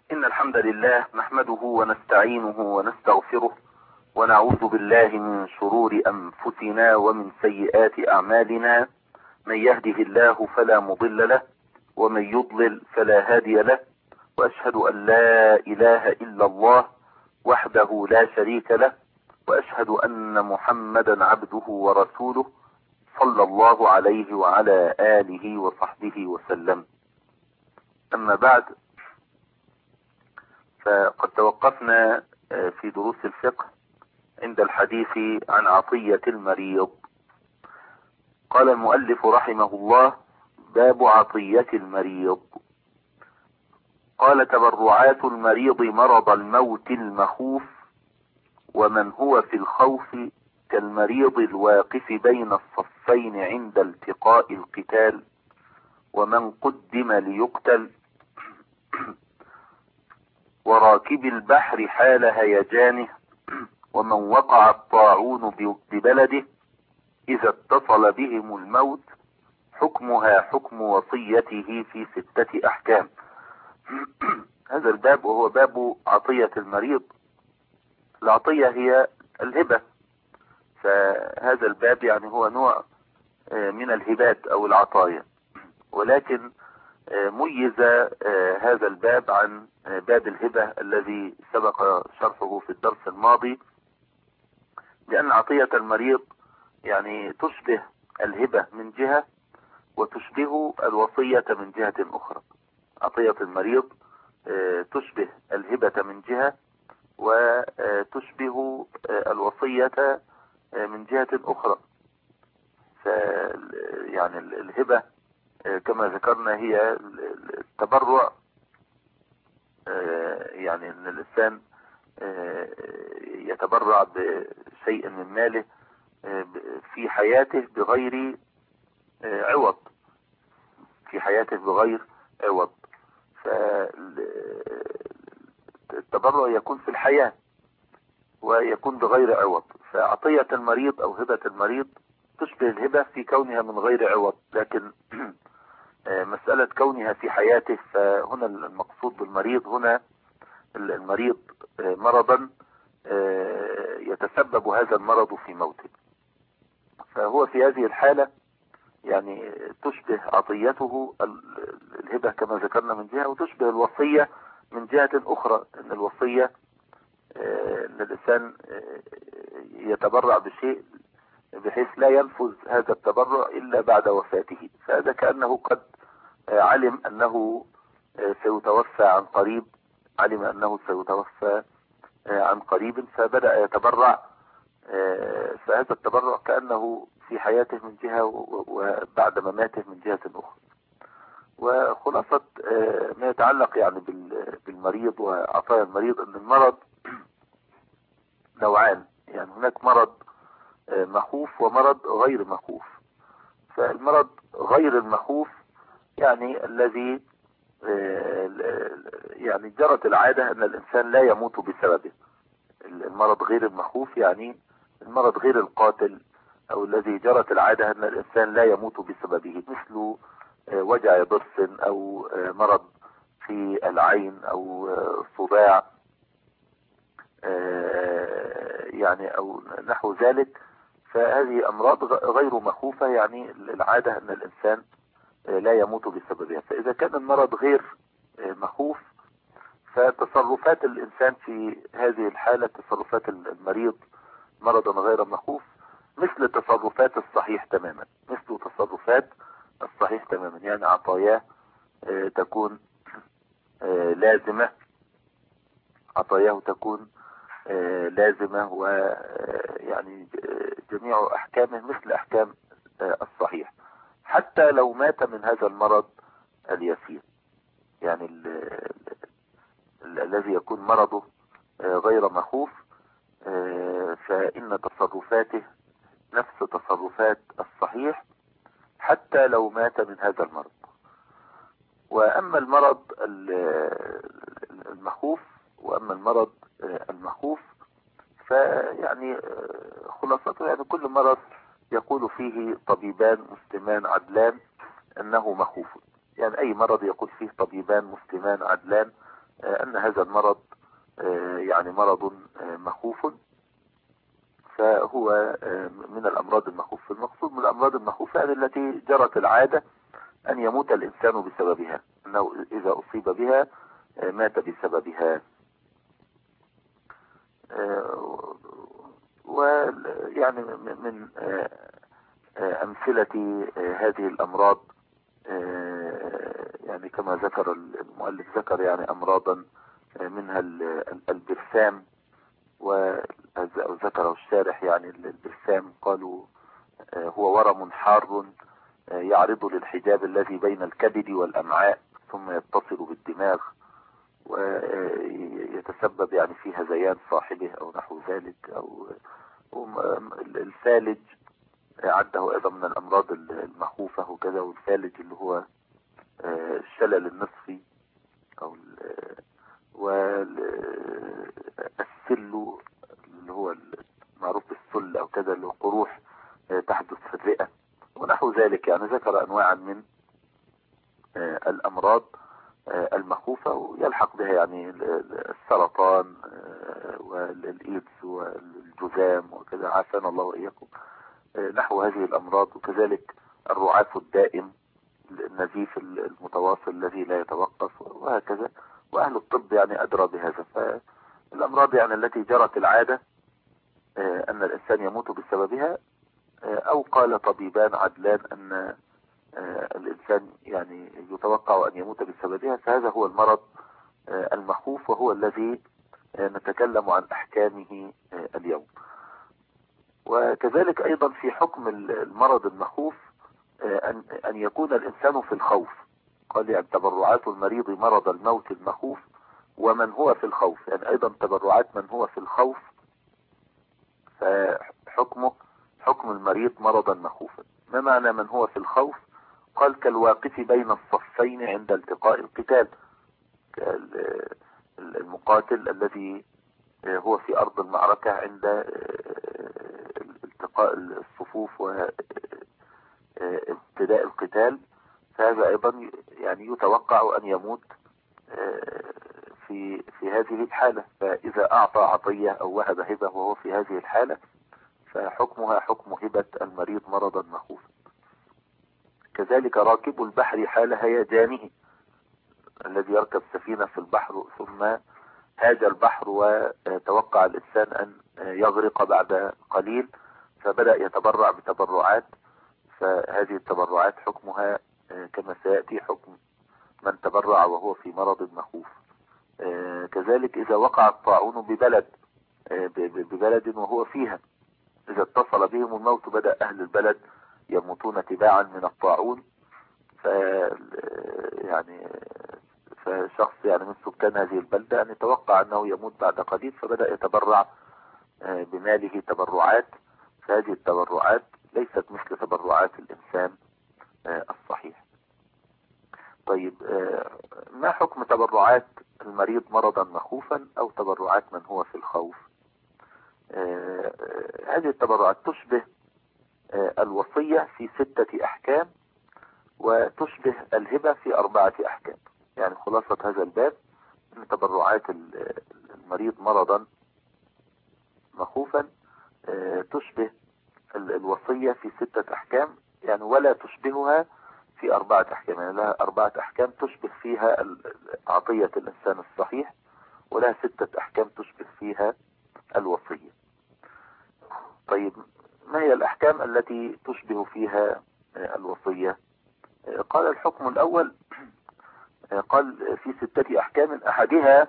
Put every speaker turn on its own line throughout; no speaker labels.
إن الحمد لله نحمده ونستعينه ونستغفره ونعوذ بالله من شرور أنفسنا ومن سيئات أعمالنا. من يهده الله فلا مضل له ومن يضلل فلا هادي له، وأشهد أن لا إله إلا الله وحده لا شريك له، وأشهد أن محمدا عبده ورسوله صلى الله عليه وعلى آله وصحبه وسلم. أما بعد، فقد توقفنا في دروس الفقه عند الحديث عن عطية المريض. قال المؤلف رحمه الله: باب عطية المريض. قال: تبرعات المريض مرض الموت المخوف، ومن هو في الخوف كالمريض الواقف بين الصفين عند التقاء القتال، ومن قدم ليقتل، وراكب البحر حال هيجانه، ومن وقع الطاعون ببلده إذا اتصل بهم الموت، حكمها حكم وصيته في 6 أحكام. هذا الباب وهو باب عطية المريض. العطية هي الهبة، فهذا الباب يعني هو نوع من الهبات أو العطايا، ولكن ميز هذا الباب عن باب الهبة الذي سبق شرحه في الدرس الماضي، لأن عطية المريض يعني تشبه الهبة من جهة، وتشبه الوصية من جهة أخرى. عطية المريض تشبه الهبة من جهة، وتشبه الوصية من جهة أخرى. يعني الهبة كما ذكرنا هي التبرع، يعني ان الانسان يتبرع بشيء من ماله في حياته بغير عوض، في حياته بغير عوض. فالتبرع يكون في الحياة ويكون بغير عوض. فعطية المريض او هبة المريض تشبه الهبة في كونها من غير عوض، لكن مسألة كونها في حياته، فهنا المقصود بالمريض هنا المريض مرضا يتسبب هذا المرض في موته، فهو في هذه الحالة يعني تشبه عطيته الهبة كما ذكرنا من جهة، وتشبه الوصية من جهة أخرى، أن الوصية أن الإنسان يتبرع بشيء بحيث لا ينفذ هذا التبرع إلا بعد وفاته، فهذا كأنه قد علم أنه سيتوفى عن قريب، علم أنه سيتوفى عن قريب فبدأ يتبرع، فهذا التبرع كأنه في حياته من جهة وبعد مماته من جهة أخرى. وخلاصة ما يتعلق يعني بالمريض وعطايا المريض، أن المرض نوعان، يعني هناك مرض مخوف ومرض غير مخوف. فالمرض غير المخوف يعني الذي يعني جرت العادة أن الإنسان لا يموت بسببه. المرض غير المخوف يعني المرض غير القاتل، أو الذي جرت العادة أن الإنسان لا يموت بسببه، مثل وجع ضرس أو مرض في العين أو صداع يعني أو نحو ذلك. فهذه أمراض غير مخوفة، يعني العادة أن الإنسان لا يموت بسببها. فإذا كان المرض غير مخوف، فتصرفات الإنسان في هذه الحالة، تصرفات المريض مرضا غير مخوف، مثل تصرفات الصحيح تماما، مثل تصرفات الصحيح تماما، يعني عطاياه تكون لازمة، عطاياه تكون لازمة، ويعني جميع أحكامه مثل أحكام الصحيح، حتى لو مات من هذا المرض اليسير. يعني الذي يكون مرضه غير مخوف، فإن تصرفاته نفس تصرفات الصحيح حتى لو مات من هذا المرض. وأما المرض المخوف، وأما المرض المخوف فيعني خلاصته يعني كل مرض يقول فيه طبيبان مسلمان عدلان أنه مخوف. يعني أي مرض يقول فيه طبيبان مسلمان عدلان أن هذا المرض يعني مرض مخوف، فهو من الأمراض المخوفة. المقصود من الأمراض المخوفة التي جرت العادة أن يموت الإنسان بسببها، أنه إذا أصيب بها مات بسببها. ويعني من أمثلة هذه الأمراض يعني كما ذكر المؤلف، ذكر يعني أمراضا منها البرسام، وذكره الشارح يعني البرسام قالوا هو ورم حار يعرض للحجاب الذي بين الكبد والأمعاء ثم يتصل بالدماغ ويتسبب يعني في هذيان صاحبه أو نحو ذلك. أو الفالج عده أيضا من الأمراض المخوفة وكذا، والفالج اللي هو الشلل النصفي، أو والسل اللي هو معروف بالسل أو كذا، اللي هو قروح تحدث في الرئة ونحو ذلك. يعني ذكر أنواعا من الأمراض المخوفة، ويلحق بها يعني السرطان والإيدز والجذام وكذا، عافانا الله وإياكم، نحو هذه الأمراض. وكذلك الرعاف الدائم، النزيف المتواصل الذي لا يتوقف، وهكذا. وأهل الطب يعني أدرى بهذا. فالأمراض يعني التي جرت العادة أن الإنسان يموت بسببها، أو قال طبيبان عدلان أن الإنسان يعني يتوقع أن يموت بسببها، فهذا هو المرض المخوف، وهو الذي نتكلم عن أحكامه اليوم. وكذلك أيضا في حكم المرض المخوف أن يكون الإنسان في الخوف. قال يعني تبرعات المريض مرض الموت المخوف ومن هو في الخوف، يعني أيضا تبرعات من هو في الخوف فحكمه حكم المريض مرضا مخوفا. ما معنى من هو في الخوف؟ قال كالواقف بين الصفين عند التقاء القتال، المقاتل الذي هو في أرض المعركة عند التقاء الصفوف وابتداء القتال، فهذا أيضا يعني يتوقع أن يموت في هذه الحالة. فإذا أعطى عطية أو وهب هبة وهو في هذه الحالة فحكمها حكم هبة المريض مرضا مخوفا. كذلك راكب البحر حال هيجانه، الذي يركب سفينة في البحر ثم هاج البحر وتوقع الإنسان أن يغرق بعد قليل، فبدأ يتبرع بتبرعات، فهذه التبرعات حكمها كما سيأتي حكم من تبرع وهو في مرض مخوف. كذلك إذا وقع الطاعون ببلد وهو فيها، إذا اتصل بهم الموت بدأ أهل البلد يموتون تباعا من الطاعون، يعني فشخص يعني من سكان هذه البلدة أن يتوقع أنه يموت بعد قليل، فبدأ يتبرع بماله تبرعات، فهذه التبرعات ليست مثل تبرعات الإنسان الصحيح. طيب ما حكم تبرعات المريض مرضا مخوفا أو تبرعات من هو في الخوف؟ هذه التبرعات تشبه الوصية في 6 أحكام، وتشبه الهبة في 4 أحكام. يعني خلاصة هذا الباب أن تبرعات المريض مرضا مخوفا تشبه الوصية في 6 أحكام، يعني ولا تشبهها في 4 أحكام. يعني لها 4 أحكام تشبه فيها عطية الإنسان الصحيح، ولها 6 أحكام تشبه فيها الوصية. طيب ما هي الأحكام التي تشبه فيها الوصية؟ قال الحكم الأول، قال في 6 أحكام، أحدها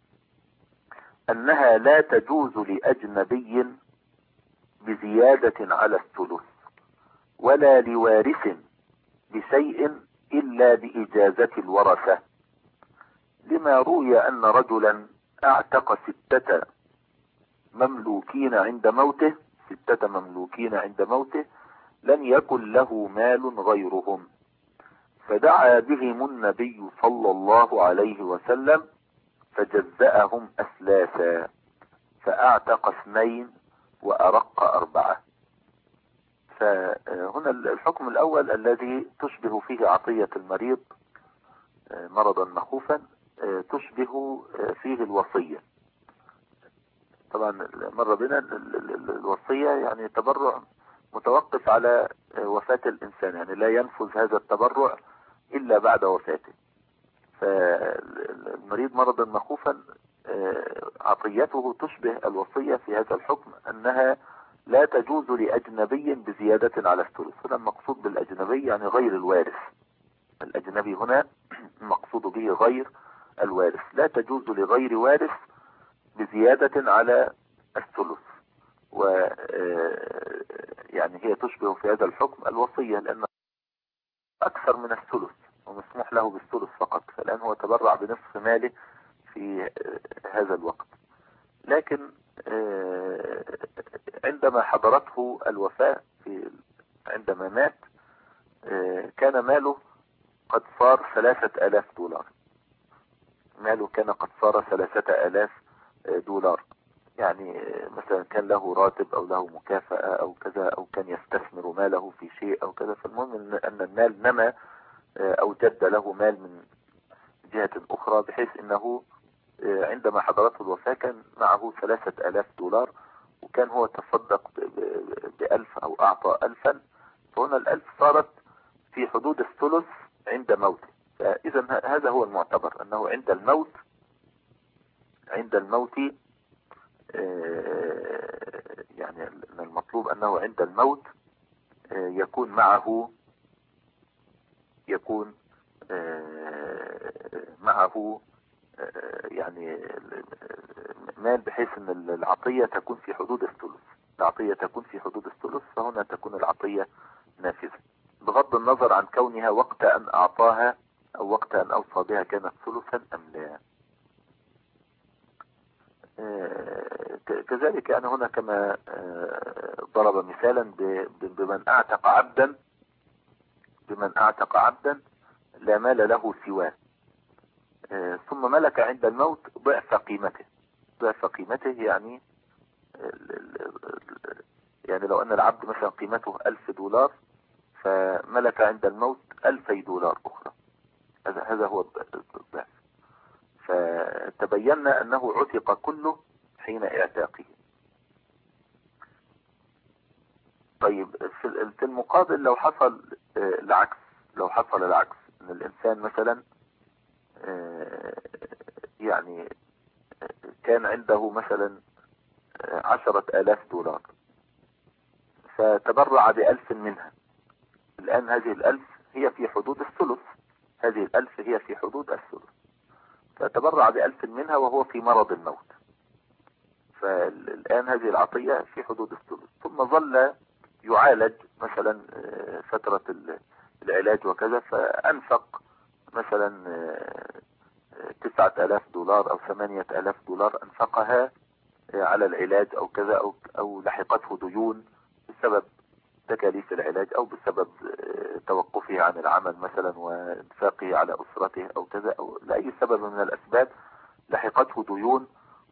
أنها لا تجوز لأجنبي بزيادة على الثلث ولا لوارث بشيء إلا بإجازة الورثة، لما روي أن رجلا اعتق 6 مملوكين عند موته، 6 مملوكين عند موته لم يكن له مال غيرهم، فدعا بهم النبي صلى الله عليه وسلم فجزأهم أثلاثا، فأعتق 2 وأرق 4. فهنا الحكم الأول الذي تشبه فيه عطية المريض مرضا مخوفا، تشبه فيه الوصية. طبعا مر بنا الوصية يعني تبرع متوقف على وفاة الإنسان، يعني لا ينفذ هذا التبرع إلا بعد وفاته. فالمريض مرضا مخوفا عطيته تشبه الوصية في هذا الحكم، أنها لا تجوز لأجنبي بزيادة على الثلث. هنا المقصود بالأجنبي يعني غير الوارث. الأجنبي هنا المقصود به غير الوارث، لا تجوز لغير وارث بزيادة على الثلث. و يعني هي تشبه في هذا الحكم الوصية، لأن أكثر من الثلث ومسموح له بالثلث فقط، فالآن هو تبرع بنصف ماله في هذا الوقت. لكن عندما حضرته الوفاة عندما مات كان ماله قد صار 3000 دولار. ماله كان قد صار 3000 دولار. يعني مثلا كان له راتب او له مكافأة او كذا، او كان يستثمر ماله في شيء او كذا. فالمهم ان المال نما او جد له مال من جهة اخرى، بحيث انه عندما حضرته الوفاة كان معه 3000 دولار، وكان هو تصدق ب1000 او اعطى 1000. فهنا ال1000 صارت في حدود الثلث عند موته. فاذا هذا هو المعتبر، انه عند الموت يعني المطلوب انه عند الموت يكون معه يعني مال، بحيث ان العطية تكون في حدود الثلث. فهنا تكون العطية نافذة، بغض النظر عن كونها وقت ان اعطاها او وقت ان اوصى بها كانت ثلثا ام لا. كذلك يعني هنا كما ضرب مثالا بمن اعتق عبدا لا مال له سواه، ثم ملك عند الموت ضعف قيمته. يعني لو ان العبد مثلا قيمته 1000 دولار، فملك عند الموت 2000 دولار اخرى. هذا هو الضعف. فتبينا انه عتق كله حين اعتاقه. طيب في المقابل لو حصل العكس، ان الانسان مثلا يعني كان عنده مثلا 10,000 دولار، فتبرع ب1000 منها. الآن هذه 1000 هي في حدود الثلث. فتبرع ب1000 منها وهو في مرض الموت. فالآن هذه العطية في حدود الثلث. ثم ظل يعالج مثلا فترة العلاج وكذا، فأنفق مثلا 9,000 دولار أو 8,000 دولار أنفقها على العلاج أو كذا، أو لحقته ديون بسبب تكاليف العلاج، أو بسبب توقفه عن العمل مثلا وانفاقه على أسرته أو كذا، أو لأي سبب من الأسباب لحقته ديون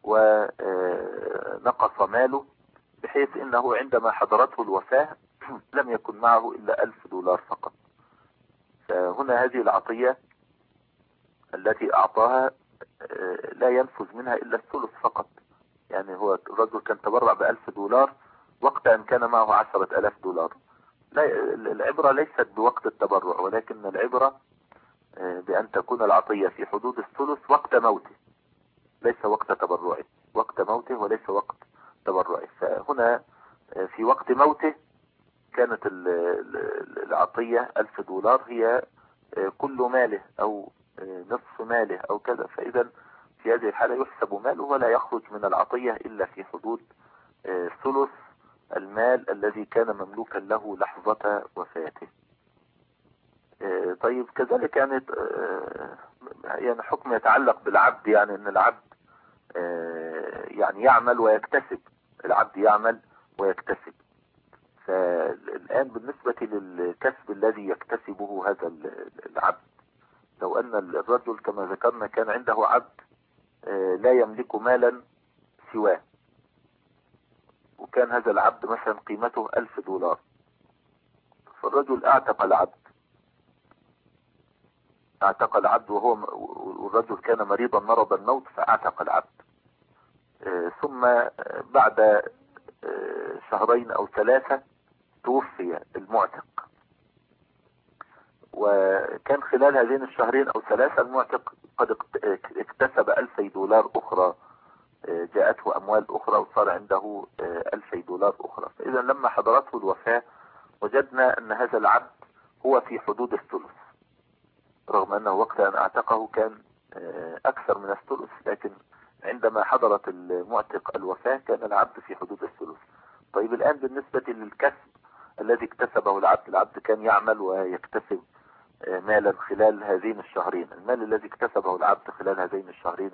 ونقص ماله، بحيث إنه عندما حضرته الوفاة لم يكن معه إلا 1000 دولار فقط. فهنا هذه العطية التي أعطاها لا ينفذ منها إلا الثلث فقط. يعني هو الرجل كان تبرع ب1000 دولار وقت أن كان معه 10,000 دولار. لا، العبرة ليست بوقت التبرع، ولكن العبرة بأن تكون العطية في حدود الثلث وقت موته، ليس وقت تبرعه. وقت موته وليس وقت تبرعه. فهنا في وقت موته كانت العطية 1000 دولار هي كل ماله أو نصف ماله أو كذا. فإذا في هذه الحالة يحسب ماله ولا يخرج من العطية إلا في حدود ثلث المال الذي كان مملوكا له لحظة وفاته. طيب كذلك يعني حكم يتعلق بالعبد، يعني ان العبد يعني يعمل ويكتسب. فالآن بالنسبة للكسب الذي يكتسبه هذا العبد، لو ان الرجل كما ذكرنا كان عنده عبد لا يملك مالا سواه، وكان هذا العبد مثلا قيمته 1000 دولار، فالرجل اعتق العبد، اعتق العبد والرجل كان مريضا مرض الموت فاعتق العبد. ثم بعد شهرين او 3 توفي المعتق، وكان خلال هذين الشهرين او 3 المعتق قد اكتسب $2000 اخرى، جاءته اموال اخرى وصار عنده $2000 اخرى. فاذا لما حضرته الوفاة وجدنا ان هذا العبد هو في حدود الثلث، رغم انه وقت ان اعتقه كان اكثر من الثلث، لكن عندما حضرت المعتق الوفاة كان العبد في حدود الثلث. طيب الان بالنسبة للكسب الذي اكتسبه العبد كان يعمل ويكتسب مالا خلال هذين الشهرين. المال الذي اكتسبه العبد خلال هذين الشهرين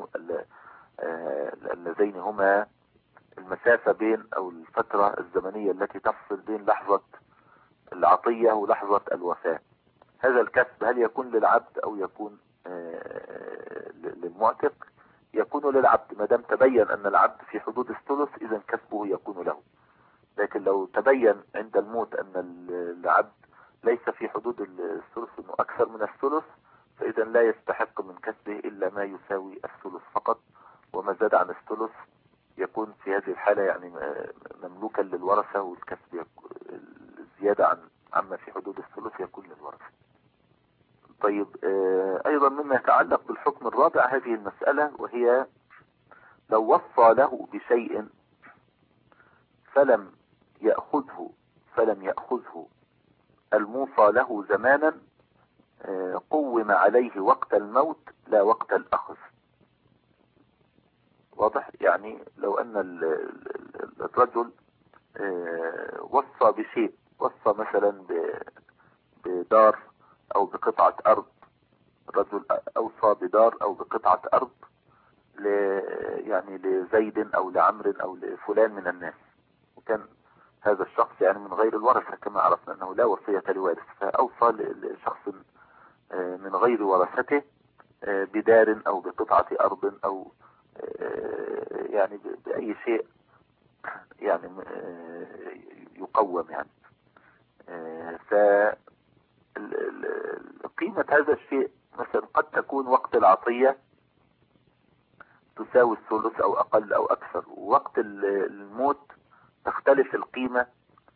اللذين هما المسافة بين او الفترة الزمنية التي تفصل بين لحظة العطية ولحظة الوفاة، هذا الكسب هل يكون للعبد او يكون للمعتق؟ يكون للعبد ما دام تبين ان العبد في حدود الثلث، اذا كسبه يكون له. لكن لو تبين عند الموت ان العبد ليس في حدود الثلث، انه اكثر من الثلث، فاذا لا يستحق من كسبه الا ما يساوي الثلث فقط، وما زاد عن الثلث يكون في هذه الحالة يعني مملوكا للورثة، والكسب الزيادة عما في حدود الثلث يكون للورثة. طيب ايضا مما يتعلق بالحكم الرابع هذه المسألة، وهي لو وصى له بشيء فلم يأخذه الموصى له زمانا، قوم عليه وقت الموت لا وقت الأخذ. واضح؟ يعني لو أن الرجل وصى بشيء، وصى مثلا بدار أو بقطعة أرض، الرجل أوصى بدار أو بقطعة أرض يعني لزيد أو لعمر أو لفلان من الناس، وكان هذا الشخص يعني من غير الورثة كما عرفنا أنه لا وصية لوارث، فأوصى لشخص من غير ورثته بدار أو بقطعة أرض أو يعني بأي شيء يعني يقوم يعني. فقيمة هذا الشيء مثلا قد تكون وقت العطية تساوي الثلث أو أقل أو أكثر، ووقت الموت تختلف القيمة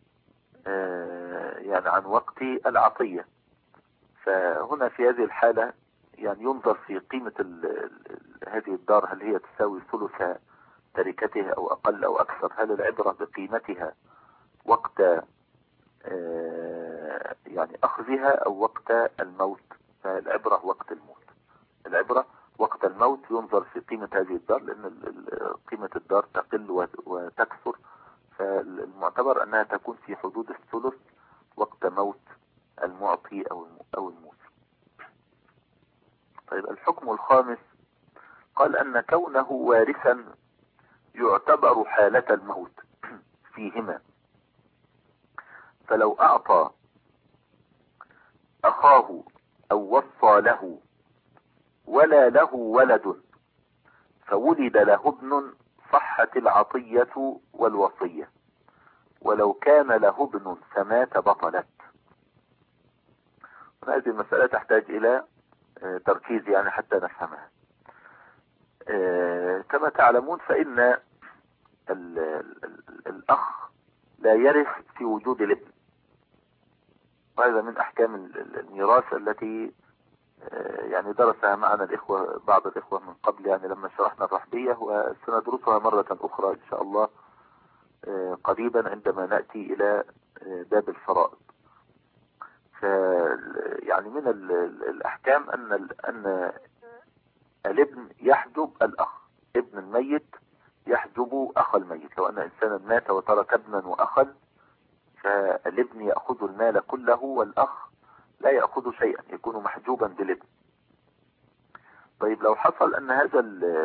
يعني عن وقت العطية. فهنا في هذه الحالة يعني ينظر في قيمة هذه الدار، هل هي تساوي ثلث تركتها أو أقل أو أكثر؟ هل العبرة بقيمتها وقت يعني أخذها أو وقت الموت؟ فالعبرة وقت الموت، العبرة وقت الموت ينظر في قيمة هذه الدار، لأن قيمة الدار تقل وتكثر، فالمعتبر أنها تكون في حدود الثلث وقت موت المعطي أو الموت. طيب الحكم الخامس قال أن كونه وارثا يعتبر حالة الموت فيهما، فلو أعطى أخاه أو وصى له ولا له ولد فولد له ابن صحت العطية والوصية، ولو كان له ابن فمات بطلت. هذه المسألة تحتاج إلى تركيز يعني حتى نفهمها. كما تعلمون فإن الأخ لا يرث في وجود الابن، وهذا من أحكام الميراث التي يعني درسها معنا الإخوة بعض الإخوة من قبل، يعني لما شرحنا الرحبية، وسندرسها مرة أخرى إن شاء الله قريبا عندما نأتي إلى باب الفرائض. يعني من الأحكام أن الابن يحجب الأخ، ابن الميت يحجب أخ الميت. لو أن إنسانا مات وترك ابنا وأخا، فالابن يأخذ المال كله والأخ لا يأخذ شيئا، يكون محجوبا بالابن. طيب لو حصل أن هذا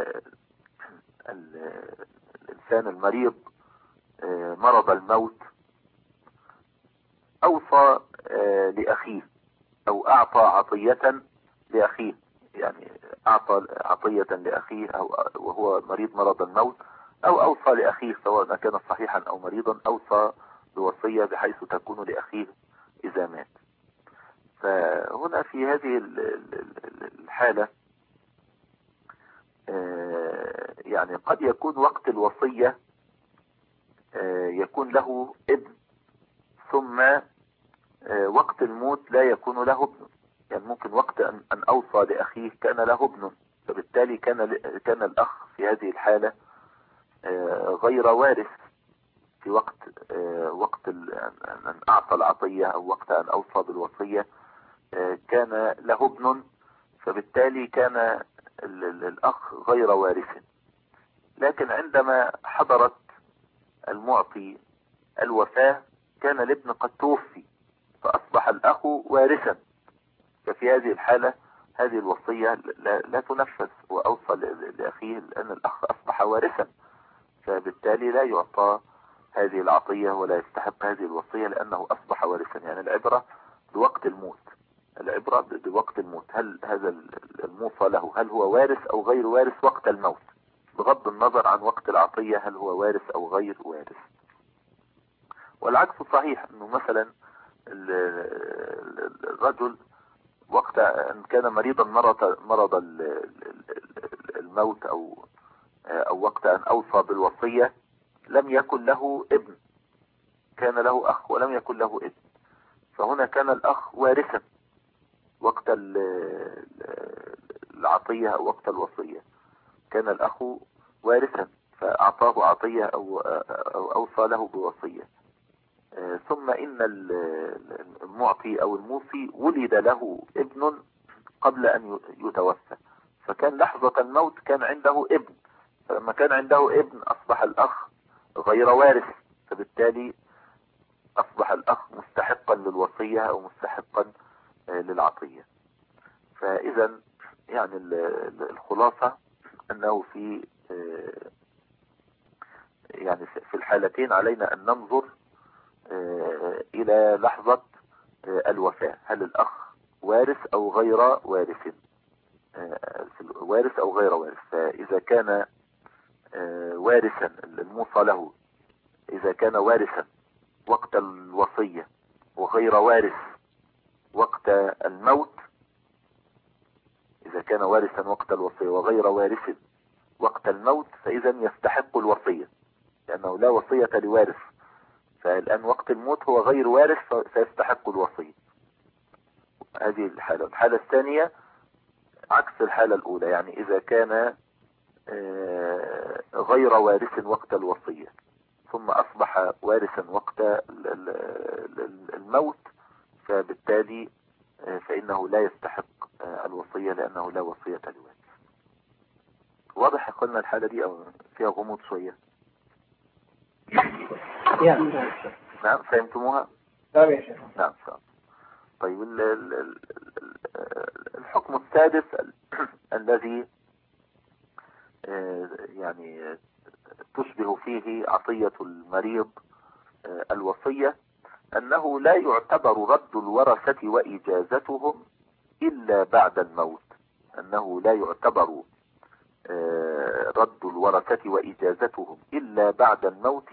الإنسان المريض مرض الموت أوصى لأخيه أو أعطى عطية لأخيه، يعني أعطى عطية لأخيه وهو مريض مرض الموت، أو أوصى لأخيه سواء كان صحيحا أو مريضا، أوصى بوصية بحيث تكون لأخيه إذا مات. فهنا في هذه الحالة يعني قد يكون وقت الوصية يكون له ابن، ثم وقت الموت لا يكون له ابن. يعني ممكن وقت أن أوصى لأخيه كان له ابن، فبالتالي كان الأخ في هذه الحالة غير وارث في وقت أن أعطى العطية أو وقت أن أوصى بالوصية كان له ابن، فبالتالي كان الأخ غير وارث. لكن عندما حضرت المعطي الوفاة كان الابن قد توفي فأصبح الأخ وارثا، ففي هذه الحالة هذه الوصية لا تنفذ، وأوصى لأخيه لأن الأخ أصبح وارثا، فبالتالي لا يعطى هذه العطية ولا يستحق هذه الوصية لأنه أصبح وارثا. يعني العبرة بوقت الموت، العبرة بوقت الموت، هل هذا الموصى له هل هو وارث أو غير وارث وقت الموت، بغض النظر عن وقت العطية هل هو وارث أو غير وارث. والعكس صحيح، أنه مثلا الرجل وقت أن كان مريضا مرض الموت أو وقت أن أوصى بالوصية لم يكن له ابن، كان له أخ ولم يكن له ابن، فهنا كان الأخ وارثا وقت العطية أو وقت الوصية، كان الأخ وارثا فأعطاه عطية أو أوصى له بوصية. ثم إن المعطي أو الموصي ولد له ابن قبل أن يتوفى، فكان لحظة الموت كان عنده ابن، فلما كان عنده ابن أصبح الأخ غير وارث، فبالتالي أصبح الأخ مستحقا للوصية أو مستحقا للعطية. فإذا يعني الخلاصة أنه يعني في الحالتين علينا أن ننظر إلى لحظة الوفاة، هل الأخ وارث أو غير وارث، وارث أو غير وارث. فإذا كان وارثا الموصى له، إذا كان وارثا وقت الوصية وغير وارث وقت الموت، إذا كان وارثا وقت الوصية وغير وارث وقت الموت فإذا يستحق الوصية لأنه لا وصية لوارث، فالآن وقت الموت هو غير وارث فيستحق الوصية. هذه الحالة. الحالة الثانية عكس الحالة الأولى، يعني إذا كان غير وارث وقت الوصية ثم أصبح وارثا وقت الموت، فبالتالي فإنه لا يستحق الوصية لأنه لا وصية لوارث. واضح قلنا الحالة دي أو فيها غموض شوية؟ نعم فهمتموها؟
نعم يا شيخ.
نعم. طيب الحكم السادس الذي يعني تشبه فيه عطية المريض الوصية أنه لا يعتبر رد الورثة وإجازتهم إلا بعد الموت، أنه لا يعتبر رد الورثة وإجازتهم إلا بعد الموت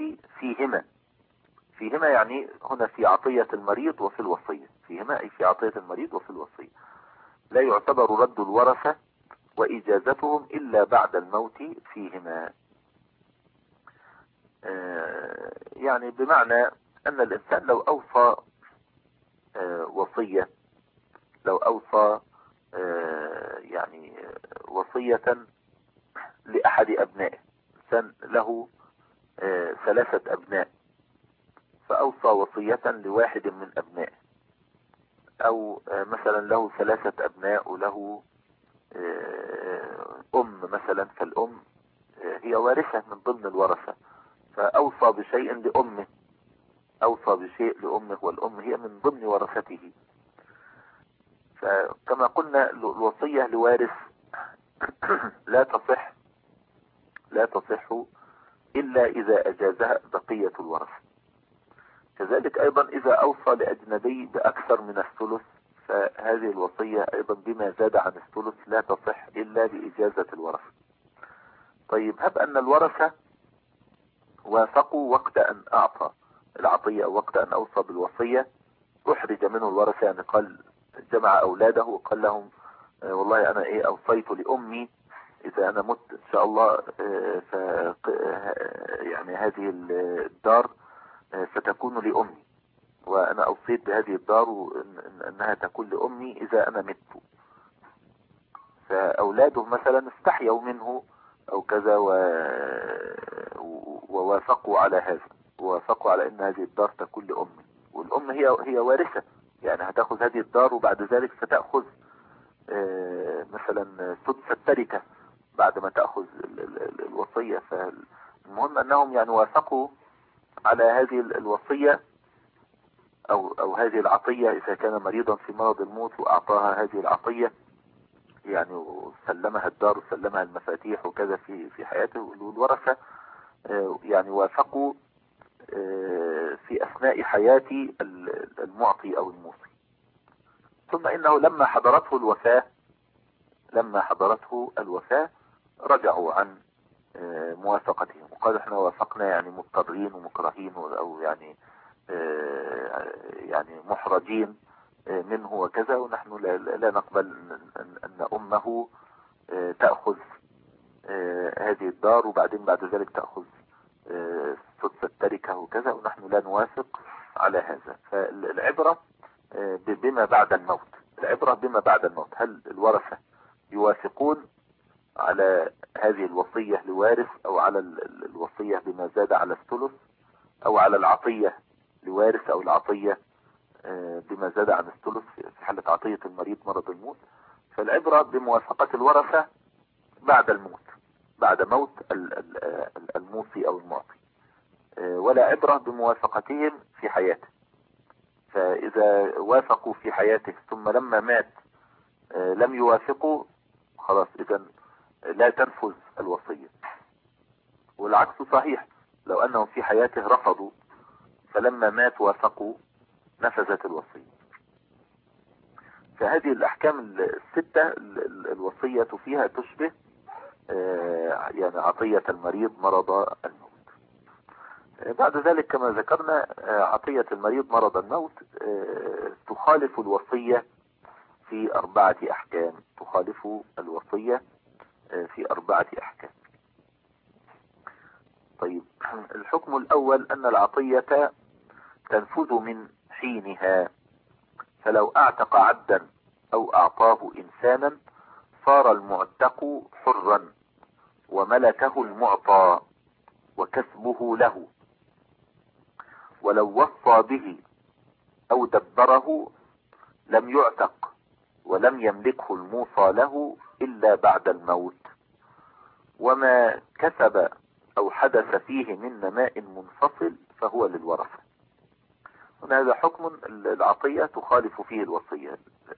فيهما يعني هنا في عطية المريض وفي الوصية، فيهما أي في عطية المريض وفي الوصية لا يعتبر رد الورثة وإجازتهم إلا بعد الموت فيهما. يعني بمعنى أن الإنسان لو أوصى وصية، لو أوصى يعني وصية لأحد أبنائه، إنسان له 3 أبناء فأوصى وصية لواحد من أبنائه، أو مثلا له 3 أبناء وله أم مثلا، فالأم هي وارثة من ضمن الورثة، فأوصى بشيء لأمه، أوصى بشيء لأمه والأم هي من ضمن ورثته. فكما قلنا الوصية لوارث لا تصح إلا إذا أجازها بقية الورثة. كذلك أيضا إذا أوصى لأجنبي بأكثر من الثلث فهذه الوصية أيضا بما زاد عن الثلث لا تصح إلا بإجازة الورثة. طيب هب أن الورثة وافقوا وقت أن أعطى العطية أو وقت أن أوصى بالوصية، أحرج منه الورثة، يعني قال جمع أولاده وقال لهم والله أنا أوصيت لأمي إذا أنا مت إن شاء الله ف يعني هذه الدار ستكون لأمي، وأنا أوصيت بهذه الدار أنها تكون لأمي إذا أنا مت. فأولاده مثلا استحيوا منه أو كذا ووافقوا على هذا، ووافقوا على أن هذه الدار تكون لأمي، والأم هي وارثة، يعني هتأخذ هذه الدار وبعد ذلك ستأخذ مثلا سدس التركة بعد ما تأخذ الوصية. فالمهم أنهم يعني وافقوا على هذه الوصية أو هذه العطية إذا كان مريضا في مرض الموت وأعطاها هذه العطية، يعني وسلمها الدار وسلمها المفاتيح وكذا في حياته. والورثة يعني وافقوا في أثناء حياة المعطي أو الموصي. ثم إنه لما حضرته الوفاة رجعوا عن موافقتهم وقال احنا وافقنا يعني مضطرين ومكرهين أو يعني محرجين منه وكذا، ونحن لا نقبل أن أمه تأخذ هذه الدار وبعدين بعد ذلك تأخذ سدس التركة وكذا، ونحن لا نوافق على هذا. فالعبرة بما بعد الموت، العبرة بما بعد الموت، هل الورثة يوافقون على هذه الوصية لوارث أو على الوصية بما زاد على الثلث، أو على العطية لوارث أو العطية بما زاد عن الثلث في حالة عطية المريض مرض الموت. فالعبرة بموافقة الورثة بعد الموت، بعد موت الموصي أو المعطي، ولا عبرة بموافقتهم في حياته. فإذا وافقوا في حياته ثم لما مات لم يوافقوا، خلاص إذا لا تنفذ الوصية. والعكس صحيح، لو أنهم في حياته رفضوا فلما مات وافقوا نفذت الوصية. فهذه الأحكام الستة الوصية فيها تشبه يعني عطية المريض مرض الموت. بعد ذلك كما ذكرنا عطية المريض مرض الموت تخالف الوصية في 4 أحكام، تخالف الوصية في 4 أحكام. طيب، الحكم الأول أن العطية تنفذ من حينها، فلو اعتق عبدا أو أعطاه إنسانا صار المعتق حرا وملكه المعطى وكسبه له، ولو وصى به أو دبره لم يعتق ولم يملكه الموصى له إلا بعد الموت، وما كسب أو حدث فيه من نماء منفصل فهو للورثة. هنا هذا حكم العطية تخالف فيه الوصية،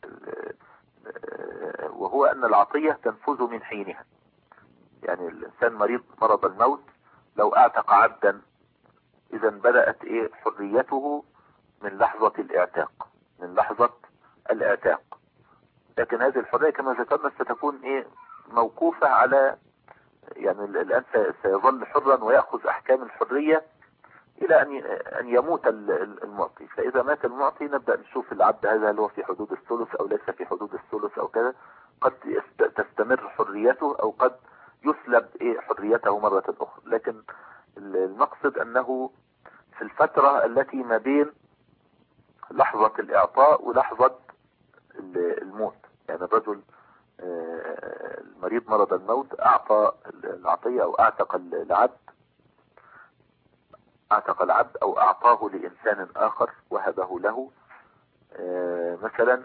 وهو أن العطية تنفذ من حينها. يعني الإنسان مريض مرض الموت لو اعتق عبدا إذا بدأت حريته من لحظة الاعتاق، من لحظة الاعتاق. لكن هذه الحرية كما ذكرنا ستكون موقوفة على، يعني الآن سيظل حرا ويأخذ أحكام الحرية إلى أن يموت المعطي. فإذا مات المعطي نبدأ نشوف العبد هذا هل هو في حدود الثلث أو ليس في حدود الثلث أو كذا، قد تستمر حريته أو قد يسلب حريته مرة أخرى. لكن المقصد أنه في الفترة التي ما بين لحظة الإعطاء ولحظة الموت، يعني الرجل المريض مرض الموت أعطى العطية أو أعتق العبد أو أعطاه لإنسان آخر وهبه له. مثلا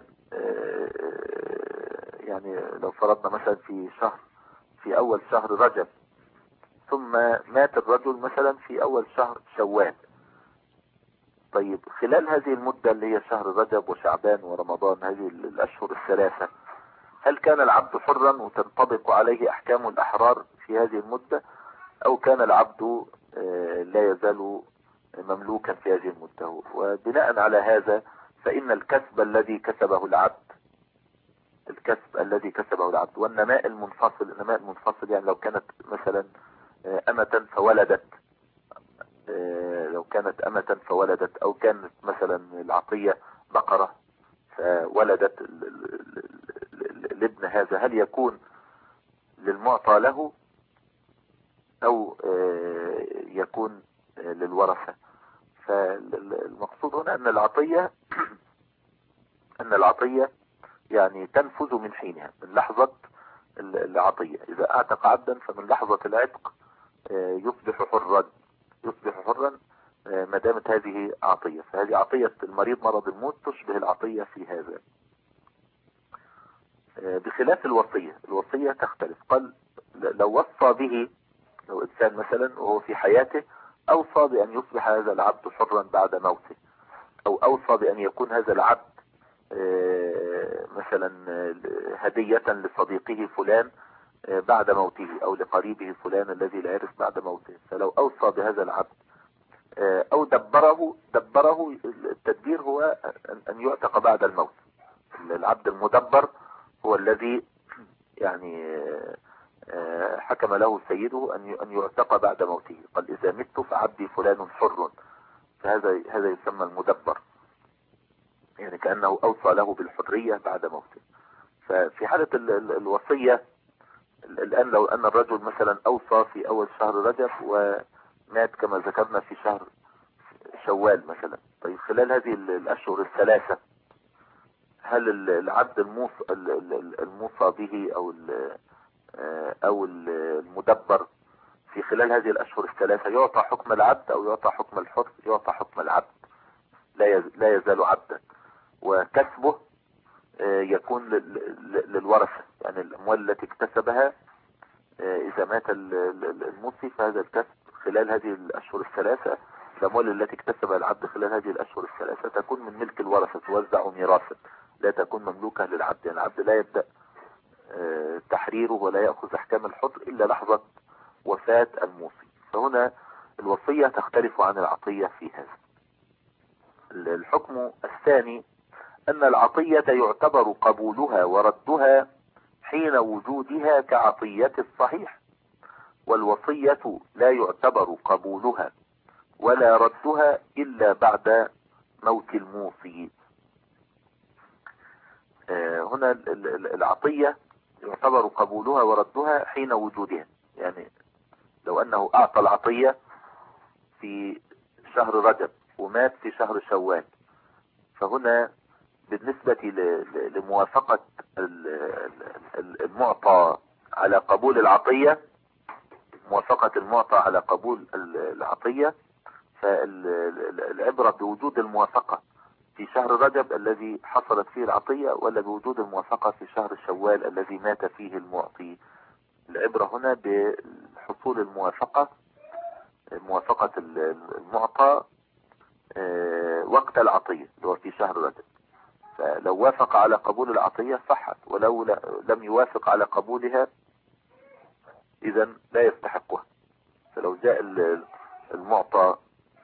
يعني لو فرضنا مثلا في أول شهر رجب، ثم مات الرجل مثلا في أول شهر شوال. طيب، خلال هذه المدة اللي هي شهر رجب وشعبان ورمضان، هذه الأشهر الثلاثة، هل كان العبد حرا وتنطبق عليه أحكام الأحرار في هذه المدة، أو كان العبد لا يزال مملوكا في هذه المدة؟ وبناء على هذا فإن الكسب الذي كسبه العبد والنماء المنفصل، يعني لو كانت مثلا أمة فولدت، أو كانت مثلا العطية بقرة فولدت يكون للمعطى له أو يكون للورثة. فالمقصود هنا أن العطية يعني تنفذ من حينها، من لحظة العطية. إذا أعتق عبدا فمن لحظة العتق يصبح حرا ما دامت هذه عطية. فهذه عطية المريض مرض الموت تشبه العطية في هذا، بخلاف الوصية تختلف. قال لو وصى به، لو إنسان مثلا وهو في حياته أوصى بأن يصبح هذا العبد حرا بعد موته، أو أوصى بأن يكون هذا العبد مثلا هدية لصديقه فلان بعد موته، أو لقريبه فلان الذي لا يرث بعد موته. فلو أوصى بهذا العبد أو دبره التدبير هو أن يعتق بعد الموت. العبد المدبر هو الذي يعني حكم له سيده أن يعتق بعد موته. قال إذا مت فعبدي فلان حر، فهذا يسمى المدبر، يعني كأنه أوصى له بالحرية بعد موته. ففي حالة الوصية الآن، لو أن الرجل مثلا أوصى في أول شهر رجب ومات كما ذكرنا في شهر شوال مثلا، طيب خلال هذه الأشهر الثلاثة هل العبد الموصى به أو المدبر في خلال هذه الأشهر الثلاثة يعطى حكم العبد أو يعطى حكم الحر؟ يعطى حكم العبد، لا يزال عبدا، وكسبه يكون للورثة. يعني الأموال التي اكتسبها إذا مات الموصي فهذا الكسب خلال هذه الأشهر الثلاثة، الأموال التي اكتسبها العبد خلال هذه الأشهر الثلاثة تكون من ملك الورثة، توزع ميراثا، لا تكون مملوكة للعبد. يعني العبد لا يبدأ تحريره ولا يأخذ أحكام الحر إلا لحظة وفاة الموصي. فهنا الوصية تختلف عن العطية في هذا. الحكم الثاني أن العطية يعتبر قبولها وردها حين وجودها كعطية الصحيح، والوصية لا يعتبر قبولها ولا ردها إلا بعد موت الموصي. هنا العطية يعتبر قبولها وردها حين وجودها، يعني لو أنه أعطى العطية في شهر رجب ومات في شهر شوال، فهنا بالنسبة لموافقة المعطى على قبول العطية، موافقة المعطى على قبول العطية، فالعبرة بوجود الموافقة في شهر رجب الذي حصلت فيه العطية، ولا بوجود الموافقة في شهر شوال الذي مات فيه المعطي. العبرة هنا بحصول الموافقة، موافقة المعطى وقت العطية اللي هو في شهر رجب. فلو وافق على قبول العطية صحت، ولو لم يوافق على قبولها إذا لا يستحقها. فلو جاء المعطى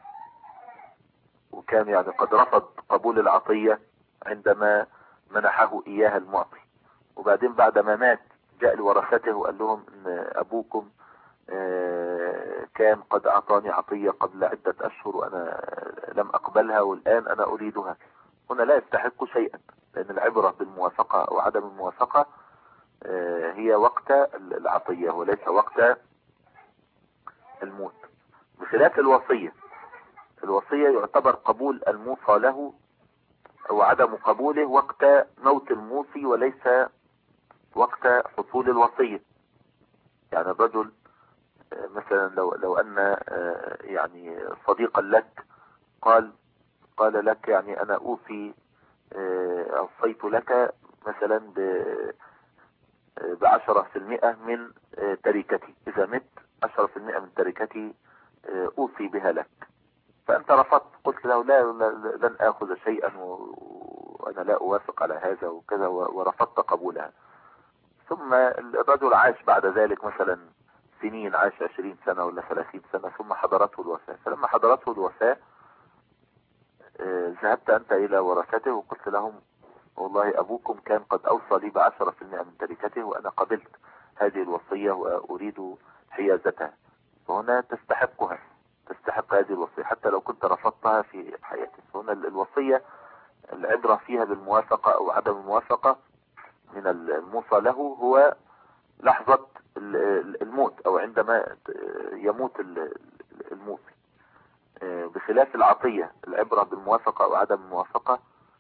وكان يعني قد رفض قبول العطية عندما منحه إياها المعطي، وبعدين بعد ما مات جاء لورثته وقال لهم إن أبوكم كان قد أعطاني عطية قبل عدة أشهر وأنا لم أقبلها والآن أنا أريدها، هنا لا يستحق شيئا، لأن العبرة بالموافقة أو عدم الموافقة هي وقت العطية وليس وقت الموت. بخلاف الوصية يعتبر قبول الموصى له أو عدم قبوله وقت موت الموصي وليس وقت حصول الوصية. يعني الرجل مثلا لو أن يعني صديقا لك قال لك يعني أنا أوصيت لك مثلا ب10% من تركتي، إذا مت 10% من تركتي أوصي بها لك، فأنت رفضت، قلت له لن آخذ شيئا وأنا لا أوافق على هذا وكذا، ورفضت قبولها. ثم الرجل عاش بعد ذلك مثلا سنين، عاش 20 سنة ولا 30 سنة، ثم حضرته الوفاة. فلما حضرته الوفاة ذهبت أنت إلى ورثته وقلت لهم والله أبوكم كان قد أوصى لي ب10% من تركته وأنا قبلت هذه الوصية وأريد حيازتها، فهنا تستحق هذه الوصية حتى لو كنت رفضتها في حياتك. فهنا الوصية العبرة فيها بالموافقة أو عدم الموافقة من الموصى له هو لحظة الموت او عندما يموت الموصي، بخلاف العطية العبرة بالموافقة او عدم الموافقة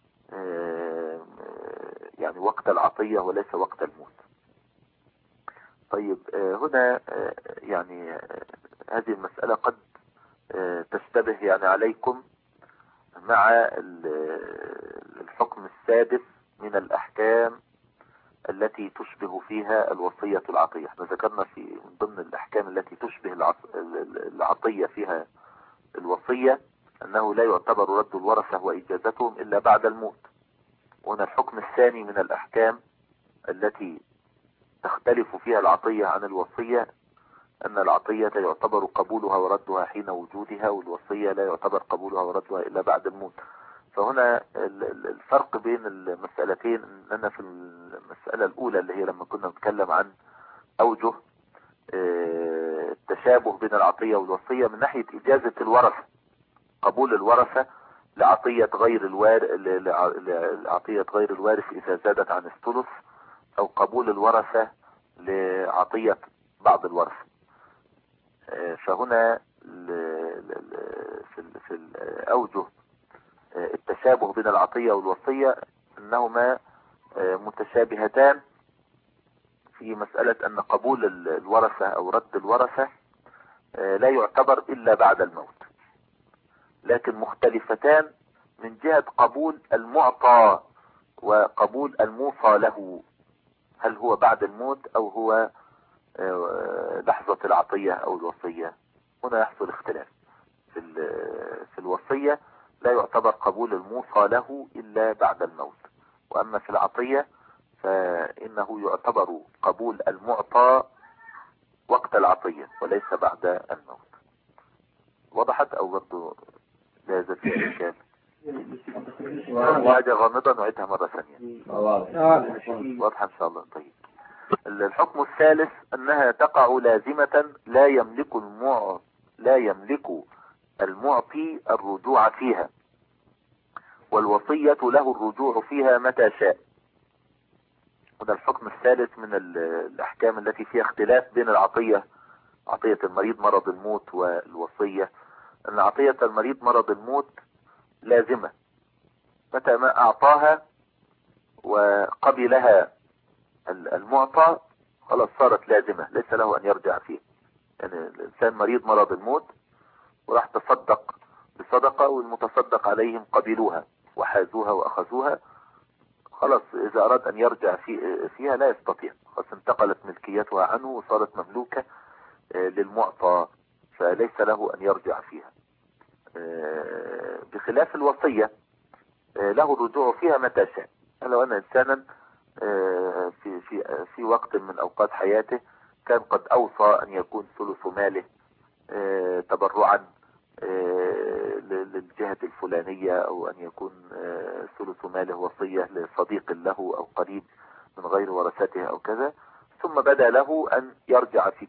يعني وقت العطية وليس وقت الموت. طيب هنا يعني هذه المسألة قد تشتبه يعني عليكم مع الحكم السادس من الأحكام التي تشبه فيها الوصية العطية. احنا ذكرنا في من ضمن الأحكام التي تشبه العطية فيها الوصية أنه لا يعتبر رد الورثة وإجازتهم إلا بعد الموت. وهنا الحكم الثاني من الأحكام التي تختلف فيها العطية عن الوصية أن العطية يعتبر قبولها وردها حين وجودها، والوصية لا يعتبر قبولها وردها إلا بعد الموت. فهنا الفرق بين المسألتين أننا في المسألة الأولى اللي هي لما كنا نتكلم عن أوجه التشابه بين العطية والوصية من ناحية إجازة الورثة، قبول الورثة لعطية غير الوارث إذا زادت عن الثلث، أو قبول الورثة لعطية بعض الورثة. فهنا في الأوجه التشابه بين العطية والوصية أنهما متشابهتان في مسألة أن قبول الورثة أو رد الورثة لا يعتبر إلا بعد الموت، لكن مختلفتان من جهة قبول المعطى وقبول الموصى له، هل هو بعد الموت أو هو لحظة العطية أو الوصية. هنا يحصل اختلاف. في الوصية لا يعتبر قبول الموصى له إلا بعد الموت، وأما في العطية فإنه يعتبر قبول المعطى وقت العطية وليس بعد الموت. وضحت أو برضو لا يزال في إشكال؟ حاجة غامضة نعيدها مرة ثانية. واضحة إن شاء الله. طيب الحكم الثالث أنها تقع لازمة لا يملك المعطي الرجوع فيها، والوصية له الرجوع فيها متى شاء. وده الحكم الثالث من الأحكام التي فيها اختلاف بين العطية، عطية المريض مرض الموت، والوصية. أن عطية المريض مرض الموت لازمة، متى ما أعطاها وقبلها المعطى خلاص صارت لازمة، ليس له أن يرجع فيها. يعني الإنسان مريض مرض الموت وراح تصدق بصدقة، والمتصدق عليهم قبلوها وحازوها وأخذوها، خلاص إذا أراد أن يرجع فيها لا يستطيع، خلاص انتقلت ملكيتها عنه وصارت مملوكة للمعطى، فليس له أن يرجع فيها. بخلاف الوصية له الرجوع فيها متى شاء. لو أن إنسانا في وقت من أوقات حياته كان قد أوصى أن يكون ثلث ماله تبرعا للجهة الفلانية، أو أن يكون ثلث ماله وصية لصديق له أو قريب من غير ورثته أو كذا، ثم بدا له أن يرجع في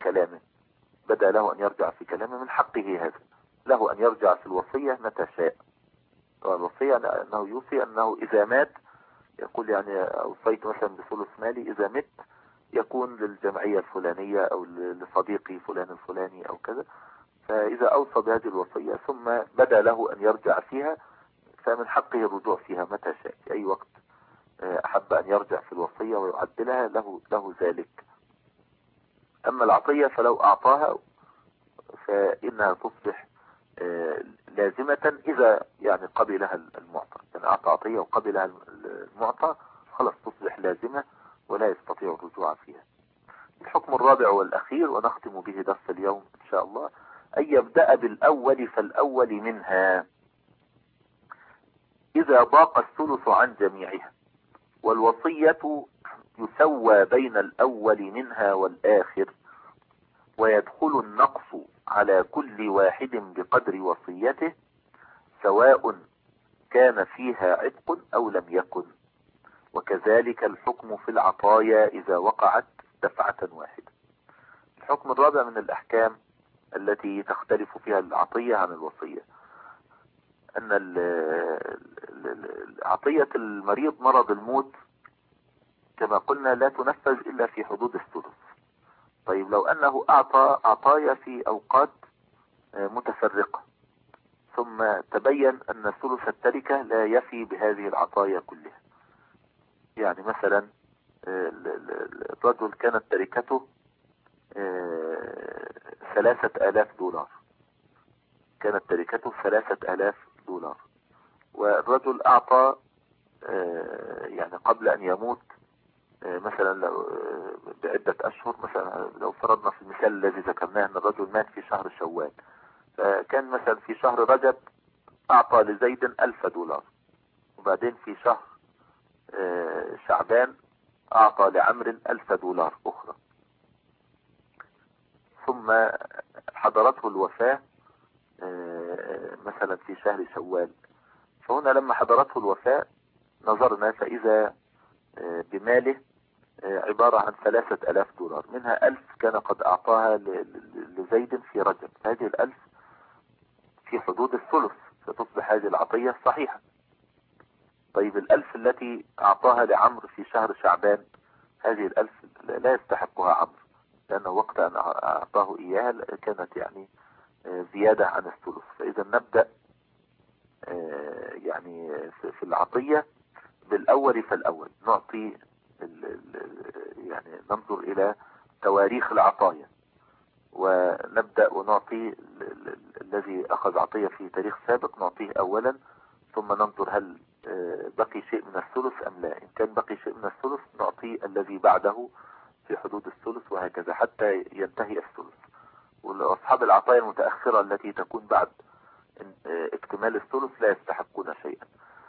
كلامه، من حقه هذا، له أن يرجع في الوصية متى شاء. الوصية أنه يوصي أنه إذا مات يقول يعني أوصيت مثلا بثلث مالي إذا مت يكون للجمعية الفلانية أو لصديقي فلان الفلاني أو كذا. فإذا أوصى بهذه الوصية ثم بدا له أن يرجع فيها، فمن حقه الرجوع فيها متى شاء، في أي وقت أحب أن يرجع في الوصية ويعدلها له ذلك. أما العطية فلو أعطاها فإنها تصبح لازمة إذا يعني قبلها المعطى، يعني أعطى عطية وقبلها المعطى خلاص تصبح لازمة ولا يستطيع الرجوع فيها. الحكم الرابع والأخير ونختم به درس اليوم إن شاء الله، أن يبدأ بالأول فالأول منها إذا ضاق الثلث عن جميعها، والوصية يسوى بين الأول منها والآخر، ويدخل النقص على كل واحد بقدر وصيته سواء كان فيها عتق أو لم يكن. وكذلك الحكم في العطايا إذا وقعت دفعة واحدة. الحكم الرابع من الأحكام التي تختلف فيها العطية عن الوصية أن عطية المريض مرض الموت كما قلنا لا تنفذ إلا في حدود الثلث، طيب لو أنه أعطى عطايا في أوقات متفرقة، ثم تبين أن ثلث التركة لا يفي بهذه العطايا كلها. يعني مثلا الرجل كانت تركته 3000 دولار، كانت تركته 3000 دولار، والرجل أعطى يعني قبل أن يموت مثلا بعدة أشهر. مثلا لو فرضنا في المثال الذي ذكرناه أن الرجل مات في شهر شوال، فكان مثلا في شهر رجب أعطى لزيد 1000 دولار، وبعدين في شهر شعبان أعطى لعمر 1000 دولار أخرى، ثم حضرته الوفاة مثلا في شهر شوال. فهنا لما حضرته الوفاة نظرنا فإذا بماله عبارة عن 3000 دولار، منها 1000 كان قد أعطاها لزيد في رجب، هذه 1000 في حدود الثلث، فتصبح هذه العطية صحيحة. طيب 1000 التي أعطاها لعمر في شهر شعبان، هذه 1000 لا يستحقها عمر، لأنه وقت أن أعطاه إياها كانت يعني زيادة عن الثلث. فإذا نبدأ يعني في العطية بالأول فالأول، نعطي يعني ننظر إلى تواريخ العطايا، ونبدأ ونعطي الذي أخذ عطية في تاريخ سابق نعطيه أولا، ثم ننظر هل بقي شيء من الثلث أم لا. إن كان بقي شيء من الثلث نعطي الذي بعده في حدود الثلث، وهكذا حتى ينتهي الثلث. وأصحاب العطايا المتأخرة التي تكون بعد اكتمال الثلث لا يستحقون شيئا.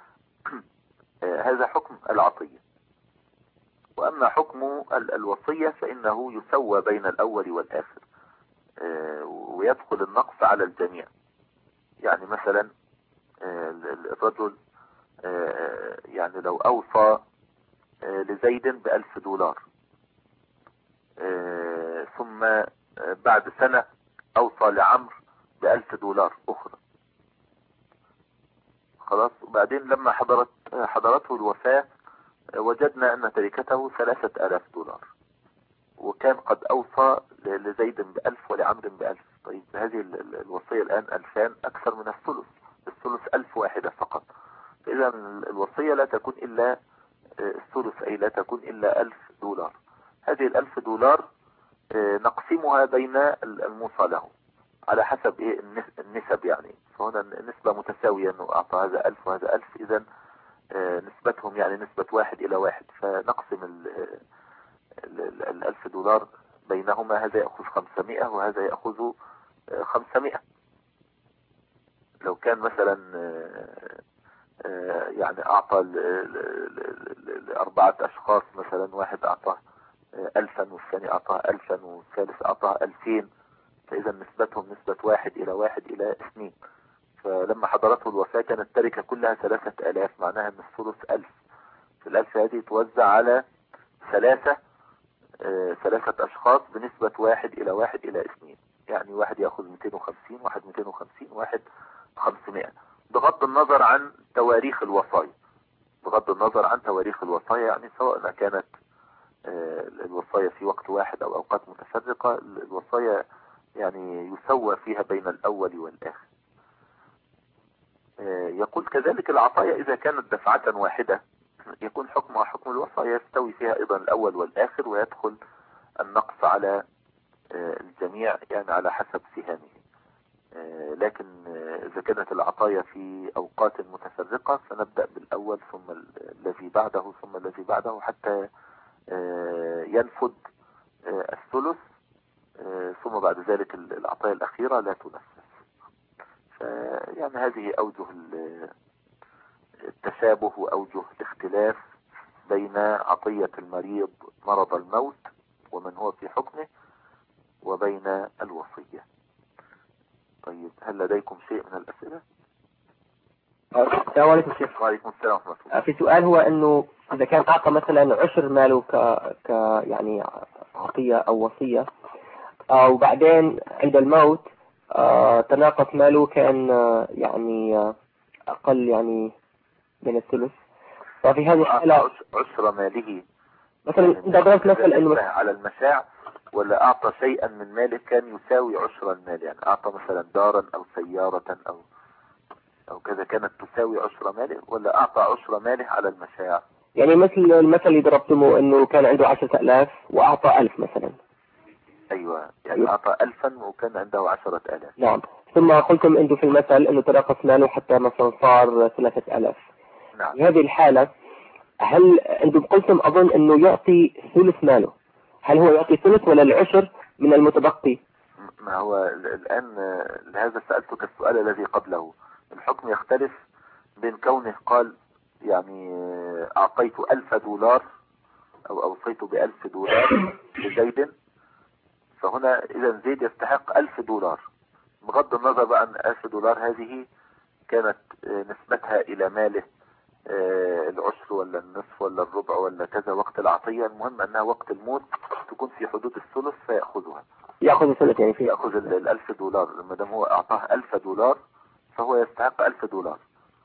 هذا حكم العطية. وأما حكم الوصية فإنه يسوى بين الأول والآخر، ويدخل النقص على الجميع. يعني مثلا الرجل يعني لو أوصى لزيد ب1000 دولار، ثم بعد سنة أوصى لعمر ب1000 دولار أخرى، خلاص. وبعدين لما حضرته الوفاة وجدنا أن تركته 3000 دولار، وكان قد أوصى لزيد ب1000 ولعمر ب1000. طيب هذه الوصية الآن 2000 أكثر من الثلث، الثلث 1000 واحدة فقط. فإذا الوصية لا تكون إلا الثلث، أي لا تكون إلا 1000 دولار. هذه 1000 دولار نقسمها بين الموصى له على حسب النسب يعني. فهنا النسبة متساوية، أنه أعطى هذا 1000 وهذا 1000، إذا نسبتهم يعني نسبة 1:1، فنقسم 1000 دولار بينهما، هذا يأخذ 500 وهذا يأخذ 500. لو كان مثلا يعني أعطى ل4 أشخاص، مثلا واحد أعطاه 1000 والثاني أعطاه 1000 والثالث أعطاه 2000، فإذا نسبتهم نسبة 1:2. فلما حضرته الوفاة كانت التركة كلها 3000، معناها أن الثلث 1000. في 1000 هذه توزع على ثلاثة أشخاص بنسبة 1:2، يعني واحد يأخذ 250، واحد 250، واحد 500، بغض النظر عن تواريخ الوصايا. بغض النظر عن تواريخ الوصايا، يعني سواء كانت الوصايا في وقت واحد أو أوقات متفرقة، الوصايا يعني يسوى فيها بين الأول والآخر. يقول كذلك العطايا إذا كانت دفعة واحدة يكون حكمها حكم الوصايا، يستوي فيها أيضا الأول والآخر، ويدخل النقص على الجميع يعني على حسب سهامه. لكن إذا كانت العطايا في أوقات متفرقة فنبدأ بالأول ثم الذي بعده ثم الذي بعده حتى ينفد الثلث، ثم بعد ذلك العطايا الأخيرة لا تنفذ. فيعني هذه أوجه التشابه وأوجه الاختلاف بين عطية المريض مرض الموت ومن هو في حكمه وبين الوصية. طيب هل لديكم شيء من الأسئلة؟
السلام عليكم شيخ.
وعليكم السلام ورحمة الله.
في سؤال، هو انه اذا كان اعطى مثلا عشر ماله ك يعني عطية او وصية، وبعدين عند الموت تناقص ماله، كان يعني اقل يعني من الثلث، ففي هذه الحالة
عشر ماله
مثلا إذا ضربت مثلا
على المشاع ولا أعطى شيئا من ماله كان يساوي عشر المال، يعني أعطى مثلا دارا أو سيارة أو كذا كانت تساوي عشر ماله، ولا أعطى عشر ماله على المشاع؟
يعني مثل المثل اللي ضربتمه انه كان عنده 10,000 واعطى 1000 مثلا.
أيوة، يعني أعطى 1000 وكان عنده 10,000.
نعم. ثم قلتم انه في المثل انه تناقص ماله حتى مثلا صار 3000.
نعم.
في هذه الحالة هل انتم قلتم اظن انه يعطي ثلث ماله، هل هو يعطي ثلث ولا العشر من المتبقي؟
ما هو الآن لهذا سألتك السؤال الذي قبله. الحكم يختلف بين كونه قال يعني أعطيت $1000 أو أوصيت $1000 لزيد، فهنا إذا زيد يستحق $1000 بغض النظر بقى عن $1000 هذه كانت نسبتها إلى ماله العشر ولا النصف ولا الربع ولا كذا وقت العطية. المهم أنها وقت الموت تكون في حدود الثلث فيأخذها،
يأخذ الثلث يعني في
يأخذ $1000. ما دام هو أعطاه $1000 فهو يستحق $1000.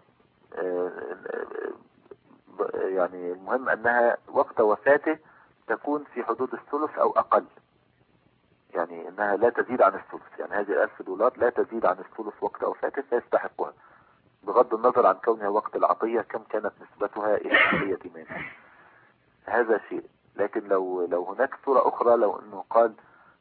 يعني المهم أنها وقت وفاته تكون في حدود الثلث أو أقل، يعني أنها لا تزيد عن الثلث. يعني هذه $1000 لا تزيد عن الثلث وقت وفاته فيستحقها بغض النظر عن كونها وقت العطية كم كانت نسبتها إلى عطية ماله. هذا شيء. لكن لو هناك صورة أخرى، لو أنه قال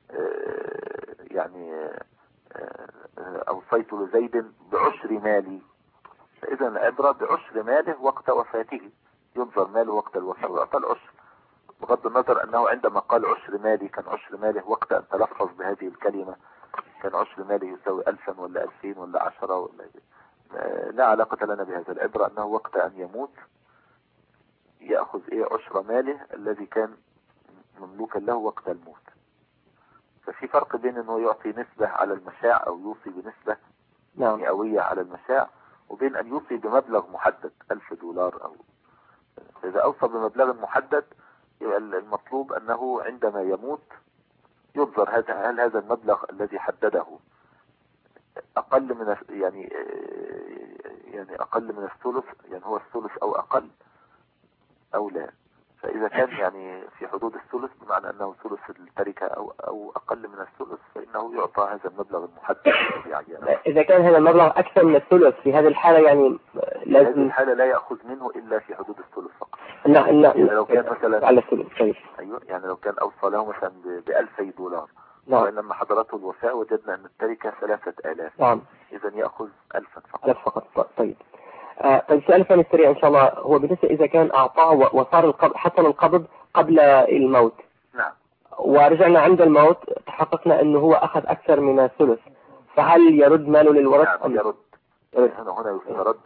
يعني أوصيت لزيد بعشر مالي، فإذا العبرة بعشر ماله وقت وفاته، ينظر ماله وقت الوفاة وأعطى العشر بغض النظر أنه عندما قال عشر مالي كان عشر ماله وقت أن تلفظ بهذه الكلمة كان عشر ماله يساوي 1000 ولا 2000 ولا 10 ولا لا علاقة لنا بهذا. العبرة أنه وقت أن يموت يأخذ عشر ماله الذي كان مملوكا له وقت الموت. ففي فرق بين أنه يعطي نسبة على المشاع أو يوصي بنسبة مئوية على المشاع، وبين أن يوصي بمبلغ محدد $1000 أو إذا أوصى بمبلغ محدد يبقى المطلوب أنه عندما يموت ينظر هل هذا المبلغ الذي حدده أقل من يعني أقل من الثلث، يعني هو الثلث أو أقل أو لا. فإذا كان يعني في حدود الثلث بمعنى أنه ثلث التركة أو أقل من الثلث فإنه يعطى هذا المبلغ المحدد.
إذا كان هذا المبلغ أكثر من الثلث في هذه الحالة يعني لازم
هذه الحالة لا يأخذ منه إلا في حدود الثلث فقط.
لا
يعني لو كان مثلا
على الثلث.
أيوة، يعني لو كان أوصى له مثلا $2000 ولما حضرته الوفاة وجدنا أن التركة 3000.
نعم.
إذا يأخذ 1000 فقط.
1000 فقط. طيب. طيب سؤال ثاني سريع إن شاء الله، هو بالنسبة إذا كان أعطاه وصار حصل القبض قبل الموت.
نعم.
ورجعنا عند الموت تحققنا أنه هو أخذ أكثر من الثلث، فهل يرد ماله للورث؟
نعم يرد. هنا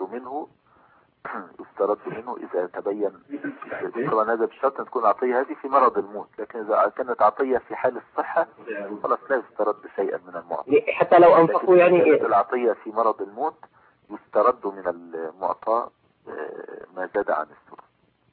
يسترد منه إذا تبين. طبعا هذا بشرط أن تكون عطية هذه في مرض الموت، لكن إذا كانت عطية في حال الصحة خلاص لا يسترد شيئا من المعطى.
حتى لو أنفقوا يعني
العطية في مرض الموت يسترد من المعطى ما زاد عن الثلث.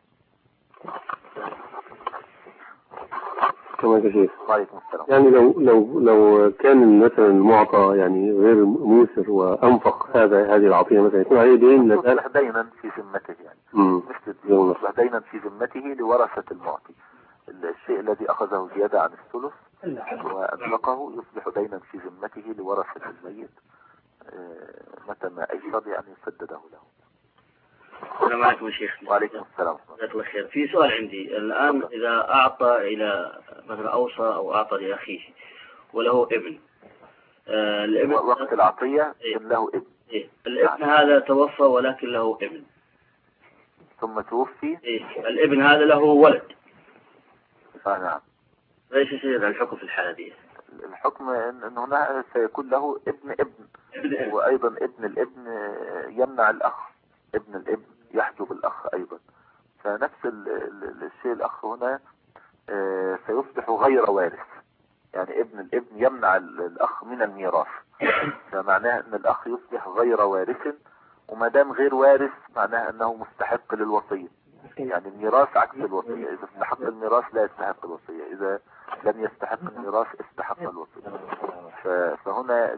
كما كثير.
وعليكم السلام.
يعني لو كان مثلا المعطى يعني غير موسر وأنفق هذه العطية مثلا يكون عليه دين
يصبح دينا في ذمته، يعني مثل يصبح دينا في ذمته لورثة المعطي. الشيء الذي أخذه زيادة عن الثلث وأنفقه يصبح دينا في ذمته لورثة الميت متى ما أيسر يعني يسدده له.
السلام عليكم يا شيخ.
وعليكم السلام.
جزاك الله خير. في سؤال عندي الآن، إذا أعطى إلى مثلا أوصى أو أعطى لأخيه وله ابن، الابن
وقت العطية له ابن.
الابن هذا توفى ولكن له ابن
ثم توفي.
الابن هذا له ولد.
نعم.
ليش يصير الحكم في الحالة دي؟
الحكم أن هنا سيكون له ابن وأيضا ابن الابن يمنع الأخ، ابن الابن يحجب الأخ أيضا. فنفس الشيء الأخ هنا سيصبح غير وارث، يعني ابن الابن يمنع الأخ من الميراث، فمعناه أن الأخ يصبح غير وارث، وما دام غير وارث معناه أنه مستحق للوصية. يعني الميراث عكس الوصية، إذا استحق الميراث لا يستحق الوصية، إذا لم يستحق الميراث استحق الوصية. فهنا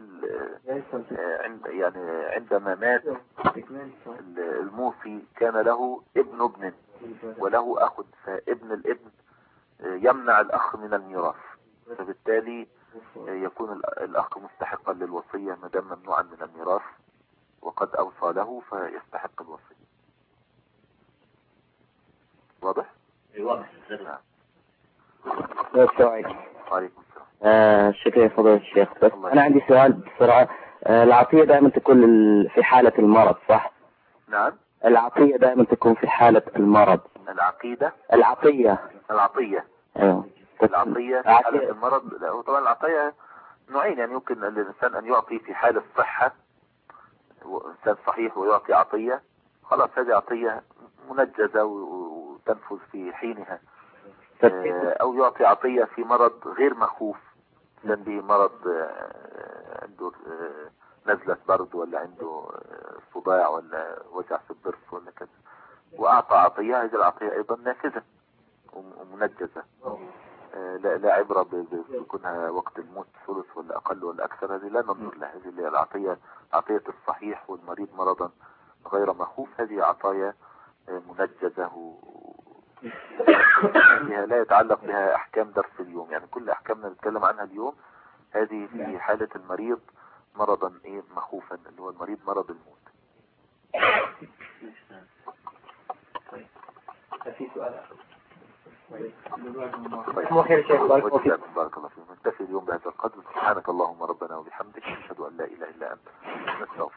يعني عندما مات الموصي كان له ابن وله أخ، فابن الابن يمنع الأخ من الميراث، وبالتالي يكون الأخ مستحقا للوصية ما دام ممنوعا من الميراث وقد أوصى له فيستحق الوصية. واضح؟
واضح.
نعم. وعليكم السلام.
شكرا فضيلة الشيخ. بس أنا عندي سؤال بسرعة. العطية دائما تكون في حالة المرض صح؟
نعم.
العطية دائما تكون في حالة المرض.
العقيدة.
العطية.
أيوه. العطية في حالة المرض. لا، طبعا العطية نوعين، يعني يمكن للإنسان أن يعطي في حالة الصحة، إنسان صحيح ويعطي عطية، خلاص هذه عطية منجزة وتنفذ في حينها. أو يعطي عطية في مرض غير مخوف، إنسان به مرض عنده نزلة برد ولا عنده صداع ولا وجع في الضرس ولا كذا، وأعطى عطية، هذه العطية أيضا نافذة ومنجزة. لا عبرة بكونها وقت الموت ثلث ولا أقل ولا أكثر، هذه لا ننظر لها. هذه اللي العطية عطية الصحيح والمريض مرضا غير مخوف، هذه عطايا منجزة لا يتعلق بها أحكام درس اليوم. يعني كل أحكامنا نتكلم عنها اليوم هذه في حالة المريض مرضا مخوفا، اللي هو المريض مرض الموت.
في سؤال
بارك الله فيك. نكتفي اليوم بهذا القدر. سبحانك اللهم ربنا وبحمدك، نشهد أن لا إله إلا أنت، نستغفرك.